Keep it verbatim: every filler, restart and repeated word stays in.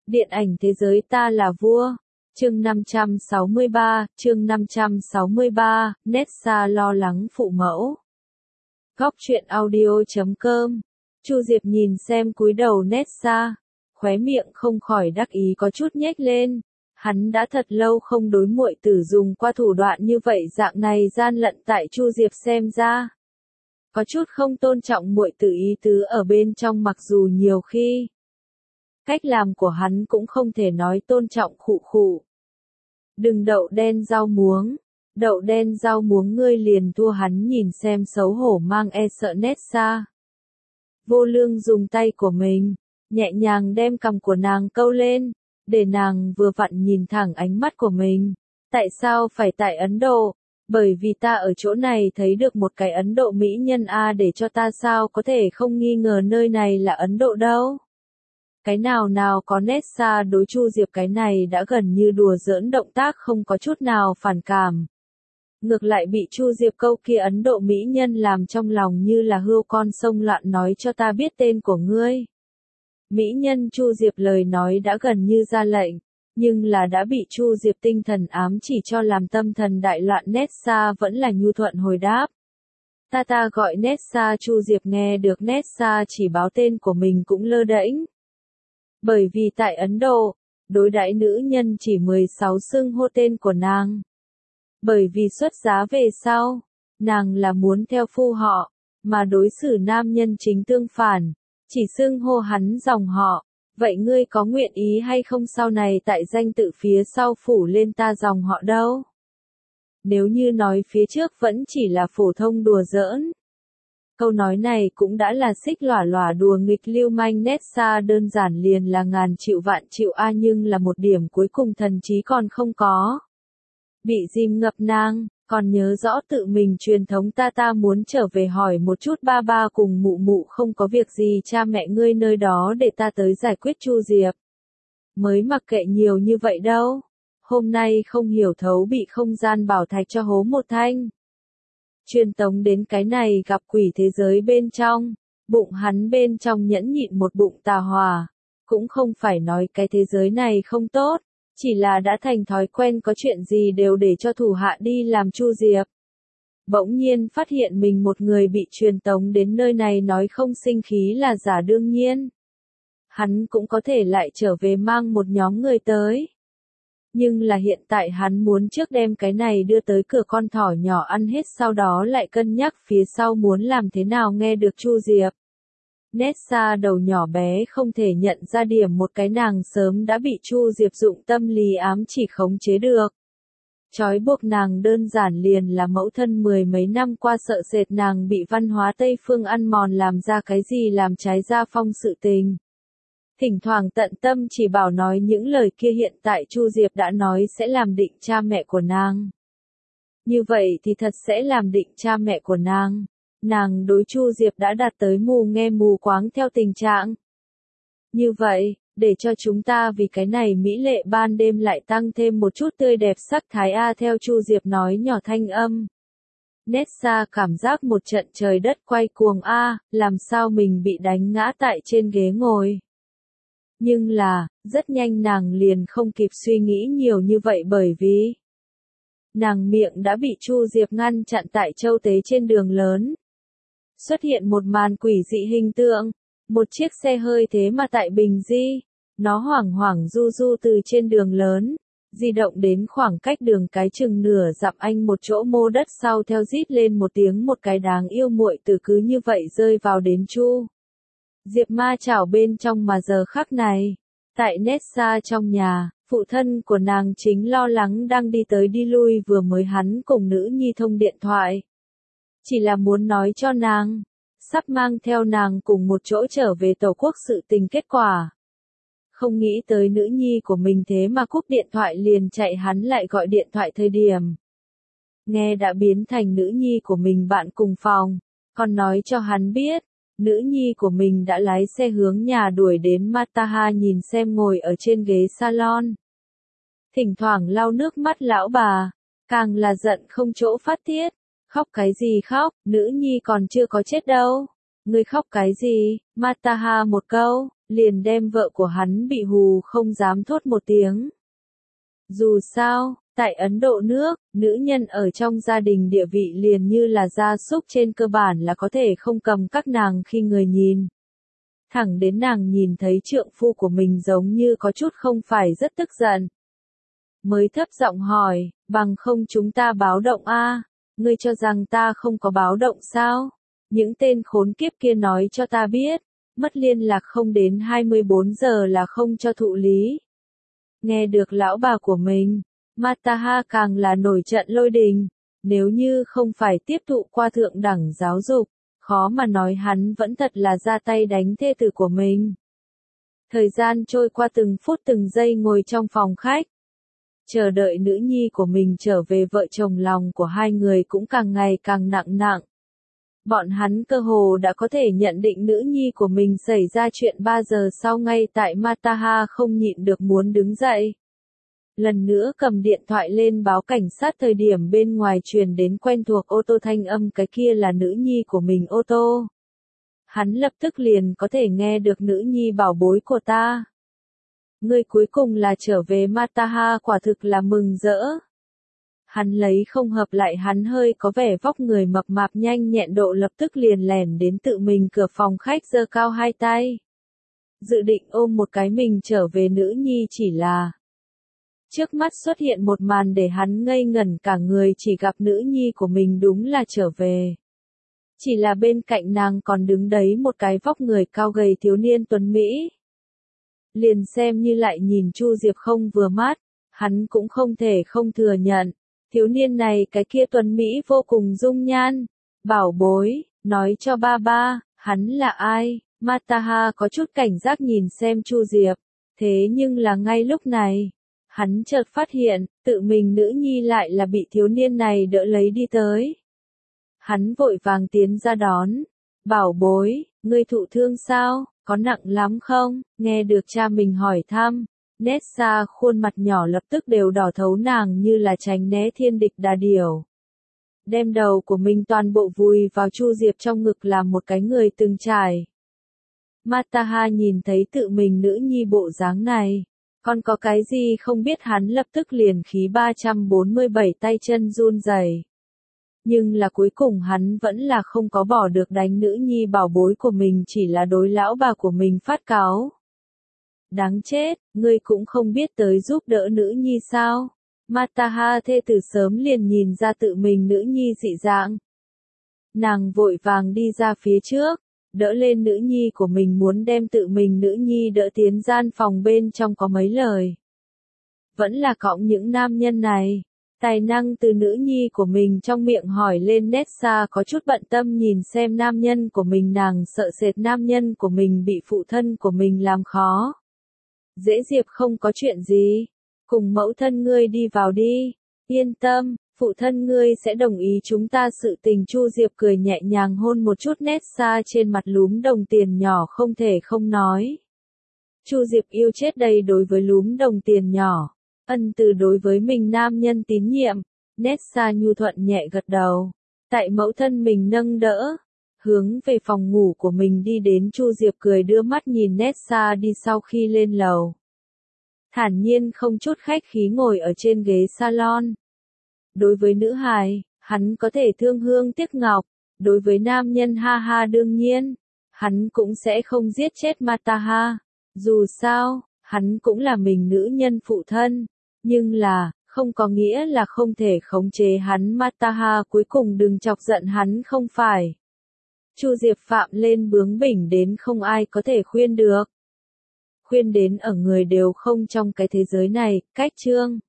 Điện ảnh thế giới ta là vua. Chương năm trăm sáu mươi ba, chương năm trăm sáu mươi ba, Nessa lo lắng phụ mẫu. Góc truyện audio chấm com. Chu Diệp nhìn xem cúi đầu Nessa, khóe miệng không khỏi đắc ý có chút nhếch lên. Hắn đã thật lâu không đối muội tử dùng qua thủ đoạn như vậy, dạng này gian lận tại Chu Diệp xem ra có chút không tôn trọng muội tử ý tứ ở bên trong, mặc dù nhiều khi cách làm của hắn cũng không thể nói tôn trọng. Khụ khụ. Đừng đậu đen rau muống, đậu đen rau muống ngươi liền thua. Hắn nhìn xem xấu hổ mang e sợ Nessa. Vô Lương dùng tay của mình nhẹ nhàng đem cằm của nàng câu lên, để nàng vừa vặn nhìn thẳng ánh mắt của mình. Tại sao phải tại Ấn Độ? Bởi vì ta ở chỗ này thấy được một cái Ấn Độ mỹ nhân a, để cho ta sao có thể không nghi ngờ nơi này là Ấn Độ đâu. Cái nào nào có. Nessa đối Chu Diệp cái này đã gần như đùa giỡn động tác không có chút nào phản cảm. Ngược lại bị Chu Diệp câu kia Ấn Độ mỹ nhân làm trong lòng như là hươu con sông loạn. Nói cho ta biết tên của ngươi. Mỹ nhân. Chu Diệp lời nói đã gần như ra lệnh, nhưng là đã bị Chu Diệp tinh thần ám chỉ cho làm tâm thần đại loạn. Nessa vẫn là nhu thuận hồi đáp. Ta ta gọi Nessa. Chu Diệp nghe được Nessa chỉ báo tên của mình cũng lơ đễnh. Bởi vì tại Ấn Độ, đối đãi nữ nhân chỉ mười sáu xưng hô tên của nàng. Bởi vì xuất giá về sau, nàng là muốn theo phu họ, mà đối xử nam nhân chính tương phản, chỉ xưng hô hắn dòng họ. Vậy ngươi có nguyện ý hay không sau này tại danh tự phía sau phủ lên ta dòng họ đâu? Nếu như nói phía trước vẫn chỉ là phổ thông đùa giỡn, câu nói này cũng đã là xích lỏa lỏa đùa nghịch lưu manh. Nessa đơn giản liền là ngàn triệu vạn triệu a, nhưng là một điểm cuối cùng thần trí còn không có. Bị dìm ngập nàng, còn nhớ rõ tự mình truyền thống ta ta muốn trở về hỏi một chút ba ba cùng mụ mụ không có việc gì cha mẹ ngươi nơi đó để ta tới giải quyết. Chu Diệp mới mặc kệ nhiều như vậy đâu. Hôm nay không hiểu thấu bị không gian bảo thạch cho hố một thanh. Truyền tống đến cái này gặp quỷ thế giới bên trong, bụng hắn bên trong nhẫn nhịn một bụng tà hỏa. Cũng không phải nói cái thế giới này không tốt, chỉ là đã thành thói quen có chuyện gì đều để cho thủ hạ đi làm. Chu Diệp bỗng nhiên phát hiện mình một người bị truyền tống đến nơi này, nói không sinh khí là giả đương nhiên. Hắn cũng có thể lại trở về mang một nhóm người tới. Nhưng là hiện tại hắn muốn trước đem cái này đưa tới cửa con thỏ nhỏ ăn hết, sau đó lại cân nhắc phía sau muốn làm thế nào. Nghe được Chu Diệp, Nessa đầu nhỏ bé không thể nhận ra điểm một cái, nàng sớm đã bị Chu Diệp dụng tâm lý ám chỉ khống chế được. Trói buộc nàng đơn giản liền là mẫu thân mười mấy năm qua sợ sệt nàng bị văn hóa Tây phương ăn mòn, làm ra cái gì làm trái gia phong sự tình. Thỉnh thoảng tận tâm chỉ bảo nói những lời kia, hiện tại Chu Diệp đã nói sẽ làm định cha mẹ của nàng. Như vậy thì thật sẽ làm định cha mẹ của nàng. Nàng đối Chu Diệp đã đạt tới mù nghe mù quáng theo tình trạng. Như vậy, để cho chúng ta vì cái này mỹ lệ ban đêm lại tăng thêm một chút tươi đẹp sắc thái a. Theo Chu Diệp nói nhỏ thanh âm, Nessa cảm giác một trận trời đất quay cuồng a, làm sao mình bị đánh ngã tại trên ghế ngồi. Nhưng là, rất nhanh nàng liền không kịp suy nghĩ nhiều như vậy, bởi vì nàng miệng đã bị Chu Diệp ngăn chặn tại châu tế trên đường lớn. Xuất hiện một màn quỷ dị hình tượng, một chiếc xe hơi thế mà tại Bình Di, nó hoảng hoảng du du từ trên đường lớn, di động đến khoảng cách đường cái chừng nửa dặm anh một chỗ mô đất, sau theo rít lên một tiếng, một cái đáng yêu muội tử cứ như vậy rơi vào đến Chu Diệp ma chảo bên trong. Mà giờ khắc này, tại Nessa trong nhà, phụ thân của nàng chính lo lắng đang đi tới đi lui, vừa mới hắn cùng nữ nhi thông điện thoại. Chỉ là muốn nói cho nàng, sắp mang theo nàng cùng một chỗ trở về Tổ quốc sự tình. Kết quả không nghĩ tới nữ nhi của mình thế mà cúp điện thoại liền chạy hắn lại gọi điện thoại thời điểm nghe đã biến thành nữ nhi của mình bạn cùng phòng, còn nói cho hắn biết, nữ nhi của mình đã lái xe hướng nhà đuổi đến. Mataha nhìn xem ngồi ở trên ghế salon, thỉnh thoảng lau nước mắt lão bà, càng là giận không chỗ phát tiết. Khóc cái gì khóc, nữ nhi còn chưa có chết đâu. Ngươi khóc cái gì? Mataha một câu, liền đem vợ của hắn bị hù không dám thốt một tiếng. Dù sao, tại Ấn Độ nước, nữ nhân ở trong gia đình địa vị liền như là gia súc, trên cơ bản là có thể không cầm các nàng khi người nhìn. Thẳng đến nàng nhìn thấy trượng phu của mình giống như có chút không phải rất tức giận, mới thấp giọng hỏi, bằng không chúng ta báo động a? Ngươi cho rằng ta không có báo động sao? Những tên khốn kiếp kia nói cho ta biết, mất liên lạc không đến hai mươi bốn giờ là không cho thụ lý. Nghe được lão bà của mình, Mataha càng là nổi trận lôi đình, nếu như không phải tiếp thụ qua thượng đẳng giáo dục, khó mà nói hắn vẫn thật là ra tay đánh thê tử của mình. Thời gian trôi qua từng phút từng giây ngồi trong phòng khách, chờ đợi nữ nhi của mình trở về, vợ chồng lòng của hai người cũng càng ngày càng nặng nặng. Bọn hắn cơ hồ đã có thể nhận định nữ nhi của mình xảy ra chuyện ba giờ sau, ngay tại Mataha không nhịn được muốn đứng dậy. Lần nữa cầm điện thoại lên báo cảnh sát, thời điểm bên ngoài truyền đến quen thuộc ô tô thanh âm, cái kia là nữ nhi của mình ô tô. Hắn lập tức liền có thể nghe được nữ nhi bảo bối của ta. Ngươi cuối cùng là trở về. Mataha quả thực là mừng rỡ. Hắn lấy không hợp lại hắn hơi có vẻ vóc người mập mạp nhanh nhẹn độ, lập tức liền lẻn đến tự mình cửa phòng khách, giơ cao hai tay, dự định ôm một cái mình trở về nữ nhi, chỉ là trước mắt xuất hiện một màn để hắn ngây ngẩn cả người, chỉ gặp nữ nhi của mình đúng là trở về. Chỉ là bên cạnh nàng còn đứng đấy một cái vóc người cao gầy thiếu niên tuấn Mỹ. Liền xem như lại nhìn Chu Diệp không vừa mắt, hắn cũng không thể không thừa nhận. Thiếu niên này cái kia tuấn Mỹ vô cùng dung nhan. Bảo bối, nói cho ba ba, hắn là ai? Mataha có chút cảnh giác nhìn xem Chu Diệp. Thế nhưng là ngay lúc này, hắn chợt phát hiện, tự mình nữ nhi lại là bị thiếu niên này đỡ lấy đi tới. Hắn vội vàng tiến ra đón. Bảo bối, ngươi thụ thương sao? Có nặng lắm không? Nghe được cha mình hỏi thăm, Nessa khuôn mặt nhỏ lập tức đều đỏ thấu, nàng như là tránh né thiên địch đà điểu. Đem đầu của mình toàn bộ vùi vào Chu Diệp trong ngực, làm một cái người từng trải. Mataha nhìn thấy tự mình nữ nhi bộ dáng này, còn có cái gì không biết, hắn lập tức liền khí ba trăm bốn mươi bảy, tay chân run rẩy. Nhưng là cuối cùng hắn vẫn là không có bỏ được đánh nữ nhi bảo bối của mình, chỉ là đối lão bà của mình phát cáu. Đáng chết, ngươi cũng không biết tới giúp đỡ nữ nhi sao? Mataha thê tử sớm liền nhìn ra tự mình nữ nhi dị dạng. Nàng vội vàng đi ra phía trước, đỡ lên nữ nhi của mình, muốn đem tự mình nữ nhi đỡ tiến gian phòng bên trong, có mấy lời. Vẫn là cõng những nam nhân này. Tài năng từ nữ nhi của mình trong miệng hỏi lên. Nessa có chút bận tâm nhìn xem nam nhân của mình, nàng sợ sệt nam nhân của mình bị phụ thân của mình làm khó. Dễ Diệp không có chuyện gì, cùng mẫu thân ngươi đi vào đi, yên tâm, phụ thân ngươi sẽ đồng ý chúng ta sự tình. Chu Diệp cười nhẹ nhàng hôn một chút Nessa trên mặt lúm đồng tiền nhỏ, không thể không nói. Chu Diệp yêu chết đây đối với lúm đồng tiền nhỏ. Ân từ đối với mình nam nhân tín nhiệm. Nessa nhu thuận nhẹ gật đầu. Tại mẫu thân mình nâng đỡ, hướng về phòng ngủ của mình đi đến. Chu Diệp cười đưa mắt nhìn Nessa đi, sau khi lên lầu, thản nhiên không chút khách khí ngồi ở trên ghế salon. Đối với nữ hài, hắn có thể thương hương tiếc ngọc. Đối với nam nhân, ha ha, đương nhiên, hắn cũng sẽ không giết chết Mataha. Dù sao, hắn cũng là mình nữ nhân phụ thân. Nhưng là, không có nghĩa là không thể khống chế hắn. Mataha cuối cùng đừng chọc giận hắn không phải. Chu Diệp phạm lên bướng bỉnh đến không ai có thể khuyên được. Khuyên đến ở người đều không trong cái thế giới này. Cách chương